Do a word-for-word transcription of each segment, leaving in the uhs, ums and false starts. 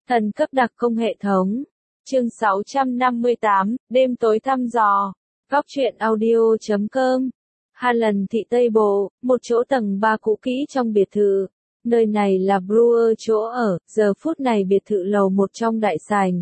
Thần cấp đặc công hệ thống. Chương sáu trăm năm mươi tám, đêm tối thăm dò. Góc truyện audio chấm com. Harlan thị Tây Bộ, một chỗ tầng ba cũ kỹ trong biệt thự. Nơi này là Brewer chỗ ở, giờ phút này biệt thự lầu một trong đại sảnh.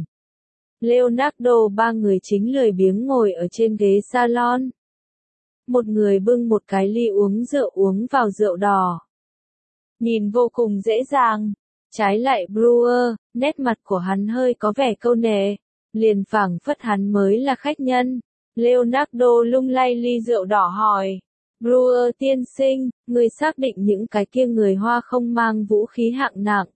Leonardo ba người chính lười biếng ngồi ở trên ghế salon. Một người bưng một cái ly uống rượu uống vào rượu đỏ. Nhìn vô cùng dễ dàng. Trái lại Brewer, nét mặt của hắn hơi có vẻ câu nệ, liền phảng phất hắn mới là khách nhân. Leonardo lung lay ly rượu đỏ hỏi. Brewer tiên sinh, người xác định những cái kia người Hoa không mang vũ khí hạng nặng.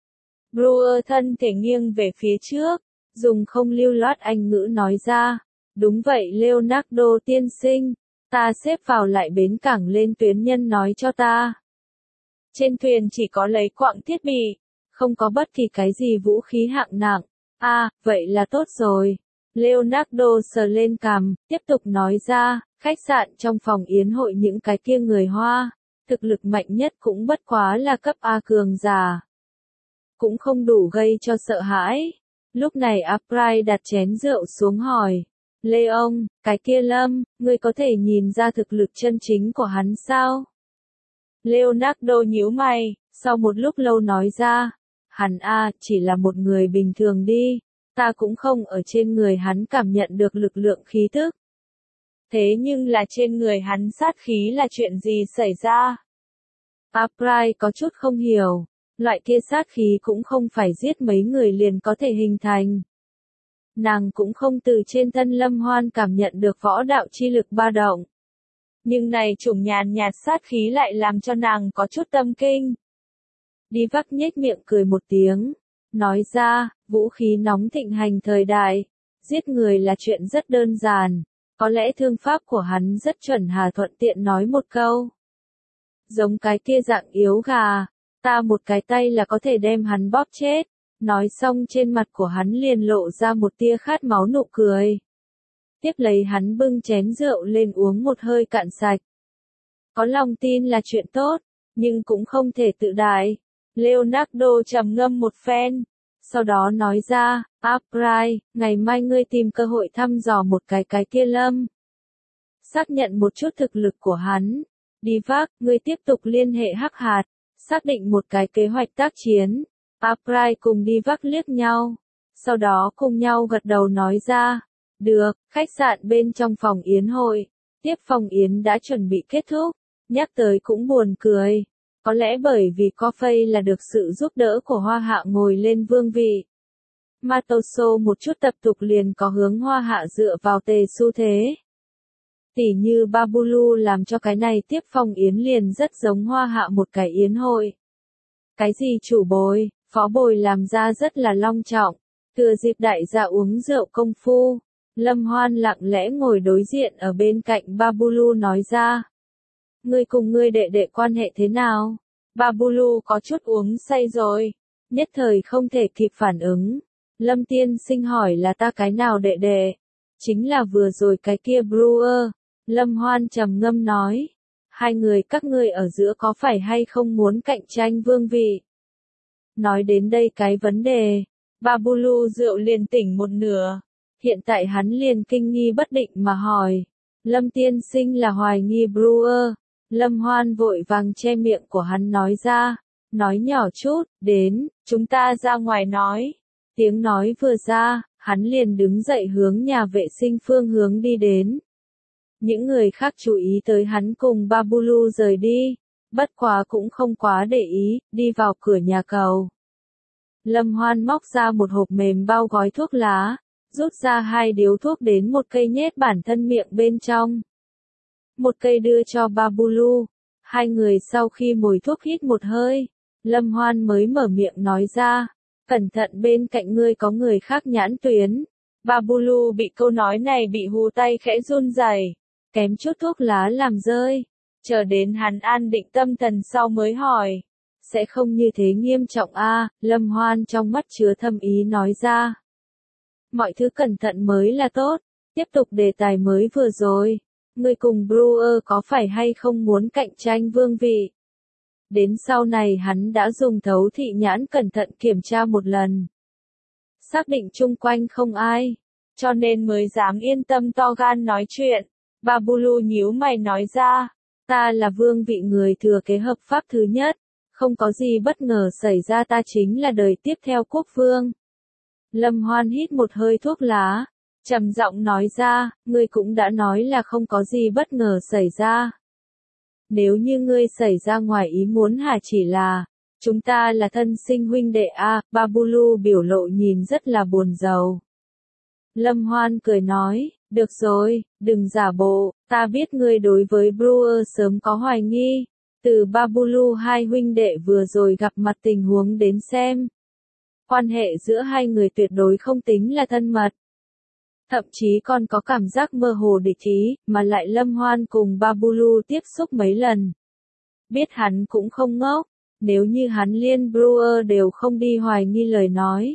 Brewer thân thể nghiêng về phía trước, dùng không lưu loát Anh ngữ nói ra. Đúng vậy Leonardo tiên sinh, ta xếp vào lại bến cảng lên tuyến nhân nói cho ta. Trên thuyền chỉ có lấy quặng thiết bị, không có bất kỳ cái gì vũ khí hạng nặng. À, vậy là tốt rồi. Leonardo sờ lên cằm, tiếp tục nói ra, khách sạn trong phòng yến hội những cái kia người Hoa, thực lực mạnh nhất cũng bất quá là cấp A cường giả. Cũng không đủ gây cho sợ hãi. Lúc này Upright đặt chén rượu xuống hỏi. Leon, cái kia Lâm, ngươi có thể nhìn ra thực lực chân chính của hắn sao? Leonardo nhíu mày, sau một lúc lâu nói ra. Hắn a, chỉ là một người bình thường đi, ta cũng không ở trên người hắn cảm nhận được lực lượng khí tức. Thế nhưng là trên người hắn sát khí là chuyện gì xảy ra? Upright có chút không hiểu, loại kia sát khí cũng không phải giết mấy người liền có thể hình thành. Nàng cũng không từ trên thân Lâm Hoan cảm nhận được võ đạo chi lực ba động. Nhưng này chủng nhàn nhạt sát khí lại làm cho nàng có chút tâm kinh. Đi vắc nhếch miệng cười một tiếng, nói ra, vũ khí nóng thịnh hành thời đại, giết người là chuyện rất đơn giản, có lẽ thương pháp của hắn rất chuẩn. Hà thuận tiện nói một câu. Giống cái kia dạng yếu gà, ta một cái tay là có thể đem hắn bóp chết. Nói xong trên mặt của hắn liền lộ ra một tia khát máu nụ cười. Tiếp lấy hắn bưng chén rượu lên uống một hơi cạn sạch. Có lòng tin là chuyện tốt, nhưng cũng không thể tự đại. Leonardo trầm ngâm một phen, sau đó nói ra, Upright, ngày mai ngươi tìm cơ hội thăm dò một cái cái kia Lâm. Xác nhận một chút thực lực của hắn. Đi vác, ngươi tiếp tục liên hệ Hắc Hạt, xác định một cái kế hoạch tác chiến. Upright cùng đi vác liếc nhau, sau đó cùng nhau gật đầu nói ra. Được, khách sạn bên trong phòng yến hội, tiếp phòng yến đã chuẩn bị kết thúc, nhắc tới cũng buồn cười. Có lẽ bởi vì Coffey là được sự giúp đỡ của Hoa Hạ ngồi lên vương vị. Matoso một chút tập tục liền có hướng Hoa Hạ dựa vào tề xu thế. Tỉ như Babulu làm cho cái này tiếp phòng yến liền rất giống Hoa Hạ một cái yến hội. Cái gì chủ bồi, phó bồi làm ra rất là long trọng, thừa dịp đại gia uống rượu công phu. Lâm Hoan lặng lẽ ngồi đối diện ở bên cạnh Babulu nói ra. Ngươi cùng ngươi đệ đệ quan hệ thế nào? Babulu có chút uống say rồi, nhất thời không thể kịp phản ứng. Lâm tiên sinh hỏi là ta cái nào đệ đệ? Chính là vừa rồi cái kia Brewer. Lâm Hoan trầm ngâm nói. Hai người các ngươi ở giữa có phải hay không muốn cạnh tranh vương vị? Nói đến đây cái vấn đề, Babulu rượu liền tỉnh một nửa. Hiện tại hắn liền kinh nghi bất định mà hỏi. Lâm tiên sinh là hoài nghi Brewer. Lâm Hoan vội vàng che miệng của hắn nói ra. Nói nhỏ chút, đến, chúng ta ra ngoài nói. Tiếng nói vừa ra, hắn liền đứng dậy hướng nhà vệ sinh phương hướng đi đến. Những người khác chú ý tới hắn cùng Babulu rời đi. Bất quá cũng không quá để ý, đi vào cửa nhà cầu. Lâm Hoan móc ra một hộp mềm bao gói thuốc lá. Rút ra hai điếu thuốc đến một cây nhét bản thân miệng bên trong. Một cây đưa cho Babulu. Hai người sau khi mồi thuốc hít một hơi, Lâm Hoan mới mở miệng nói ra. Cẩn thận bên cạnh ngươi có người khác nhãn tuyến. Babulu bị câu nói này bị hù tay khẽ run rẩy, kém chút thuốc lá làm rơi. Chờ đến hắn an định tâm thần sau mới hỏi. Sẽ không như thế nghiêm trọng a? Lâm Hoan trong mắt chứa thâm ý nói ra. Mọi thứ cẩn thận mới là tốt. Tiếp tục đề tài mới vừa rồi. Ngươi cùng Brewer có phải hay không muốn cạnh tranh vương vị? Đến sau này hắn đã dùng thấu thị nhãn cẩn thận kiểm tra một lần. xác định chung quanh không ai, cho nên mới dám yên tâm to gan nói chuyện. Babulu nhíu mày nói ra, ta là vương vị người thừa kế hợp pháp thứ nhất, không có gì bất ngờ xảy ra ta chính là đời tiếp theo quốc vương. Lâm Hoan hít một hơi thuốc lá, trầm giọng nói ra, ngươi cũng đã nói là không có gì bất ngờ xảy ra. Nếu như ngươi xảy ra ngoài ý muốn hả chỉ là, chúng ta là thân sinh huynh đệ a, Babulu biểu lộ nhìn rất là buồn rầu. Lâm Hoan cười nói, được rồi, đừng giả bộ, ta biết ngươi đối với Brewer sớm có hoài nghi, từ Babulu hai huynh đệ vừa rồi gặp mặt tình huống đến xem. Quan hệ giữa hai người tuyệt đối không tính là thân mật. Thậm chí còn có cảm giác mơ hồ địch ý, mà lại Lâm Hoan cùng Babulu tiếp xúc mấy lần. Biết hắn cũng không ngốc, nếu như hắn liên Brewer đều không đi hoài nghi lời nói.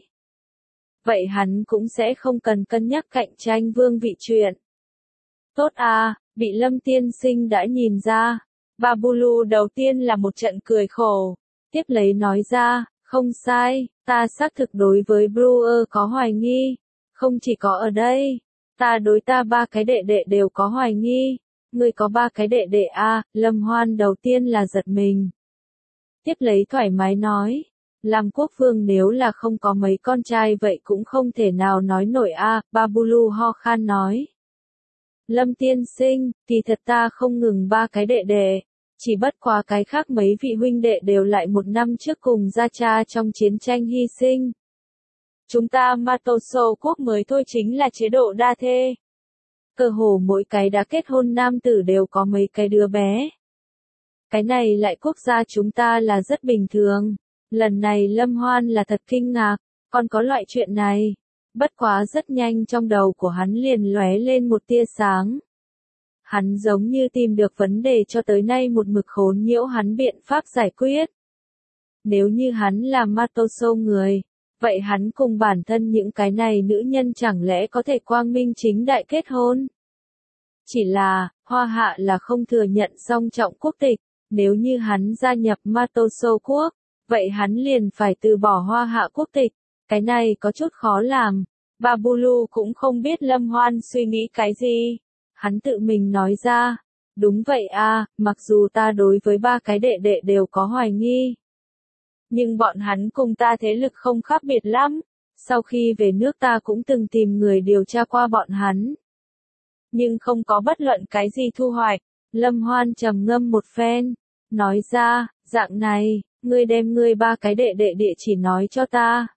Vậy hắn cũng sẽ không cần cân nhắc cạnh tranh vương vị chuyện. Tốt à, bị Lâm tiên sinh đã nhìn ra. Babulu đầu tiên là một trận cười khổ, tiếp lấy nói ra, không sai, ta xác thực đối với Brewer có hoài nghi, không chỉ có ở đây, ta đối ta ba cái đệ đệ đều có hoài nghi, ngươi có ba cái đệ đệ à, Lâm Hoan đầu tiên là giật mình. Tiếp lấy thoải mái nói, làm quốc vương nếu là không có mấy con trai vậy cũng không thể nào nói nổi a, à, Babulu ho khan nói. Lâm tiên sinh, thì thật ta không ngừng ba cái đệ đệ, chỉ bất quá cái khác mấy vị huynh đệ đều lại một năm trước cùng gia cha trong chiến tranh hy sinh. Chúng ta Matoso quốc mới thôi chính là chế độ đa thê. Cơ hồ mỗi cái đã kết hôn nam tử đều có mấy cái đứa bé. Cái này lại quốc gia chúng ta là rất bình thường. Lần này Lâm Hoan là thật kinh ngạc, còn có loại chuyện này. Bất quá rất nhanh trong đầu của hắn liền lóe lên một tia sáng. Hắn giống như tìm được vấn đề cho tới nay một mực khốn nhiễu hắn biện pháp giải quyết. Nếu như hắn là Matoso người, vậy hắn cùng bản thân những cái này nữ nhân chẳng lẽ có thể quang minh chính đại kết hôn? Chỉ là, Hoa Hạ là không thừa nhận song trọng quốc tịch, nếu như hắn gia nhập Matoso quốc, vậy hắn liền phải từ bỏ Hoa Hạ quốc tịch, cái này có chút khó làm. Babulu cũng không biết Lâm Hoan suy nghĩ cái gì. Hắn tự mình nói ra, đúng vậy à, mặc dù ta đối với ba cái đệ đệ đều có hoài nghi. Nhưng bọn hắn cùng ta thế lực không khác biệt lắm, sau khi về nước ta cũng từng tìm người điều tra qua bọn hắn. Nhưng không có bất luận cái gì thu hoạch, Lâm Hoan trầm ngâm một phen, nói ra, dạng này, ngươi đem ngươi ba cái đệ đệ địa chỉ nói cho ta.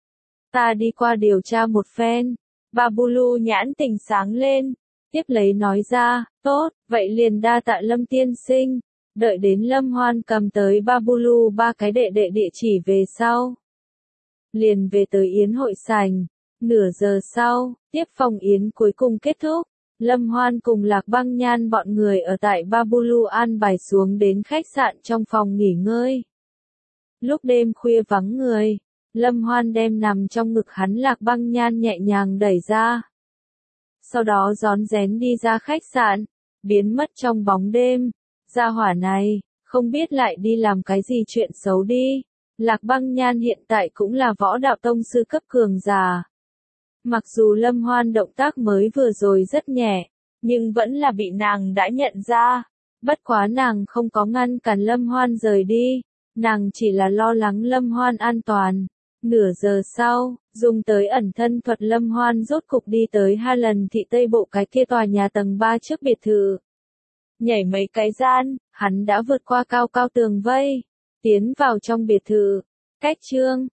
Ta đi qua điều tra một phen, Babulu nhãn tỉnh sáng lên. Tiếp lấy nói ra, tốt, vậy liền đa tạ Lâm tiên sinh, đợi đến Lâm Hoan cầm tới Babulu ba cái đệ đệ địa chỉ về sau. Liền về tới yến hội sảnh, nửa giờ sau, tiếp phòng yến cuối cùng kết thúc, Lâm Hoan cùng Lạc Băng Nhan bọn người ở tại Babulu an bài xuống đến khách sạn trong phòng nghỉ ngơi. Lúc đêm khuya vắng người, Lâm Hoan đem nằm trong ngực hắn Lạc Băng Nhan nhẹ nhàng đẩy ra. Sau đó rón rén đi ra khách sạn, biến mất trong bóng đêm. Gia hỏa này, không biết lại đi làm cái gì chuyện xấu đi. Lạc Băng Nhan hiện tại cũng là võ đạo tông sư cấp cường giả. Mặc dù Lâm Hoan động tác mới vừa rồi rất nhẹ, nhưng vẫn là bị nàng đã nhận ra. Bất quá nàng không có ngăn cản Lâm Hoan rời đi, nàng chỉ là lo lắng Lâm Hoan an toàn. Nửa giờ sau, dùng tới ẩn thân thuật Lâm Hoan rốt cục đi tới hai lần thị Tây Bộ cái kia tòa nhà tầng ba trước biệt thự. Nhảy mấy cái gian, hắn đã vượt qua cao cao tường vây, tiến vào trong biệt thự. Cách chương